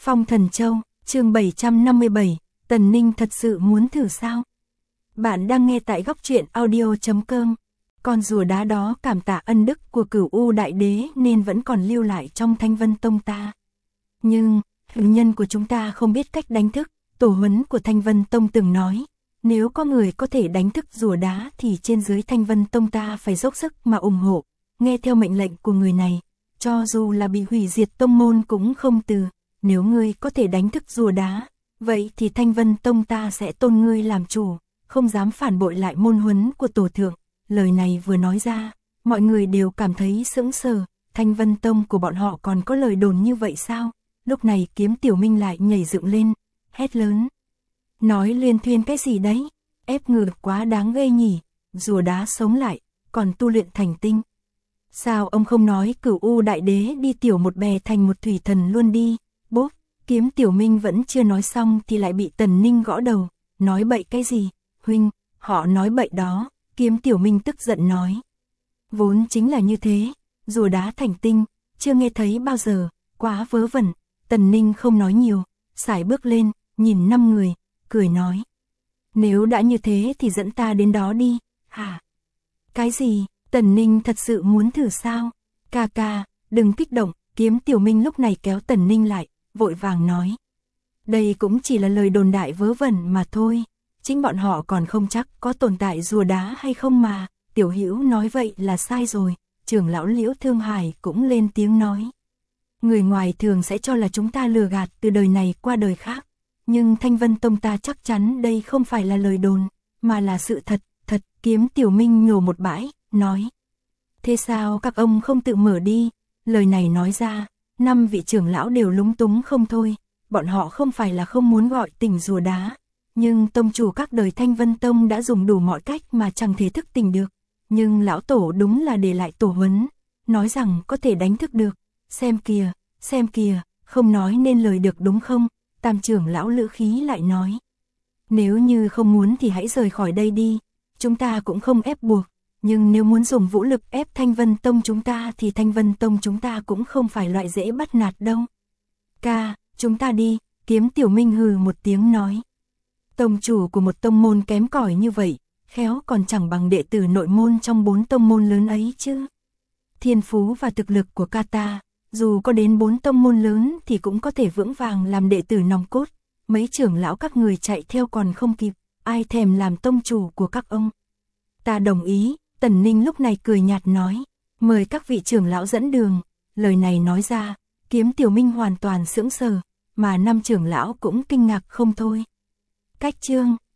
Phong Thần Châu, chương 757, Tần Ninh thật sự muốn thử sao? Bạn đang nghe tại góc truyện audio.com. Con rùa đá đó cảm tạ ân đức của Cửu U Đại Đế nên vẫn còn lưu lại trong Thanh Vân Tông ta. Nhưng, hình nhân của chúng ta không biết cách đánh thức, tổ huấn của Thanh Vân Tông từng nói, nếu có người có thể đánh thức rùa đá thì trên dưới Thanh Vân Tông ta phải dốc sức mà ủng hộ, nghe theo mệnh lệnh của người này, cho dù là bị hủy diệt tông môn cũng không từ. Nếu ngươi có thể đánh thức rùa đá, vậy thì Thanh Vân Tông ta sẽ tôn ngươi làm chủ, không dám phản bội lại môn huấn của tổ thượng. Lời này vừa nói ra, mọi người đều cảm thấy sững sờ, Thanh Vân Tông của bọn họ còn có lời đồn như vậy sao? Lúc này Kiếm Tiểu Minh lại nhảy dựng lên, hét lớn. Nói liên thuyên cái gì đấy? Ép ngược quá đáng ghê nhỉ, rùa đá sống lại, còn tu luyện thành tinh. Sao ông không nói Cửu U Đại Đế đi tiểu một bè thành một thủy thần luôn đi? Bốp, Kiếm Tiểu Minh vẫn chưa nói xong thì lại bị Tần Ninh gõ đầu, nói bậy cái gì? Huynh, họ nói bậy đó, Kiếm Tiểu Minh tức giận nói. Vốn chính là như thế, rùa đá thành tinh, chưa nghe thấy bao giờ, quá vớ vẩn. Tần Ninh không nói nhiều, sải bước lên, nhìn 5 người, cười nói. Nếu đã như thế thì dẫn ta đến đó đi, hả? Cái gì? Tần Ninh thật sự muốn thử sao? Ca ca, đừng kích động, Kiếm Tiểu Minh lúc này kéo Tần Ninh lại, vội vàng nói. Đây cũng chỉ là lời đồn đại vớ vẩn mà thôi, chính bọn họ còn không chắc có tồn tại rùa đá hay không mà. Tiểu Hữu nói vậy là sai rồi, trưởng lão Liễu Thương Hải cũng lên tiếng nói. Người ngoài thường sẽ cho là chúng ta lừa gạt từ đời này qua đời khác, nhưng Thanh Vân Tông ta chắc chắn đây không phải là lời đồn, mà là sự thật. Thật, Kiếm Tiểu Minh nhổ một bãi, nói. Thế sao các ông không tự mở đi? Lời này nói ra, 5 vị trưởng lão đều lúng túng không thôi, bọn họ không phải là không muốn gọi tỉnh rùa đá, nhưng tông chủ các đời Thanh Vân Tông đã dùng đủ mọi cách mà chẳng thể thức tỉnh được, nhưng lão tổ đúng là để lại tổ huấn, nói rằng có thể đánh thức được, xem kìa, không nói nên lời được đúng không? Tam trưởng lão Lữ Khí lại nói. Nếu như không muốn thì hãy rời khỏi đây đi, chúng ta cũng không ép buộc. Nhưng nếu muốn dùng vũ lực ép Thanh Vân Tông chúng ta thì Thanh Vân Tông chúng ta cũng không phải loại dễ bắt nạt đâu. Ca, chúng ta đi, Kiếm Tiểu Minh hừ một tiếng nói. Tông chủ của một tông môn kém cỏi như vậy, khéo còn chẳng bằng đệ tử nội môn trong 4 tông môn lớn ấy chứ. Thiên phú và thực lực của ca ta, dù có đến 4 tông môn lớn thì cũng có thể vững vàng làm đệ tử nòng cốt. Mấy trưởng lão các người chạy theo còn không kịp, ai thèm làm tông chủ của các ông. Ta đồng ý. Tần Ninh lúc này cười nhạt nói, mời các vị trưởng lão dẫn đường. Lời này nói ra, Kiếm Tiểu Minh hoàn toàn sững sờ, mà 5 trưởng lão cũng kinh ngạc không thôi. Cách chương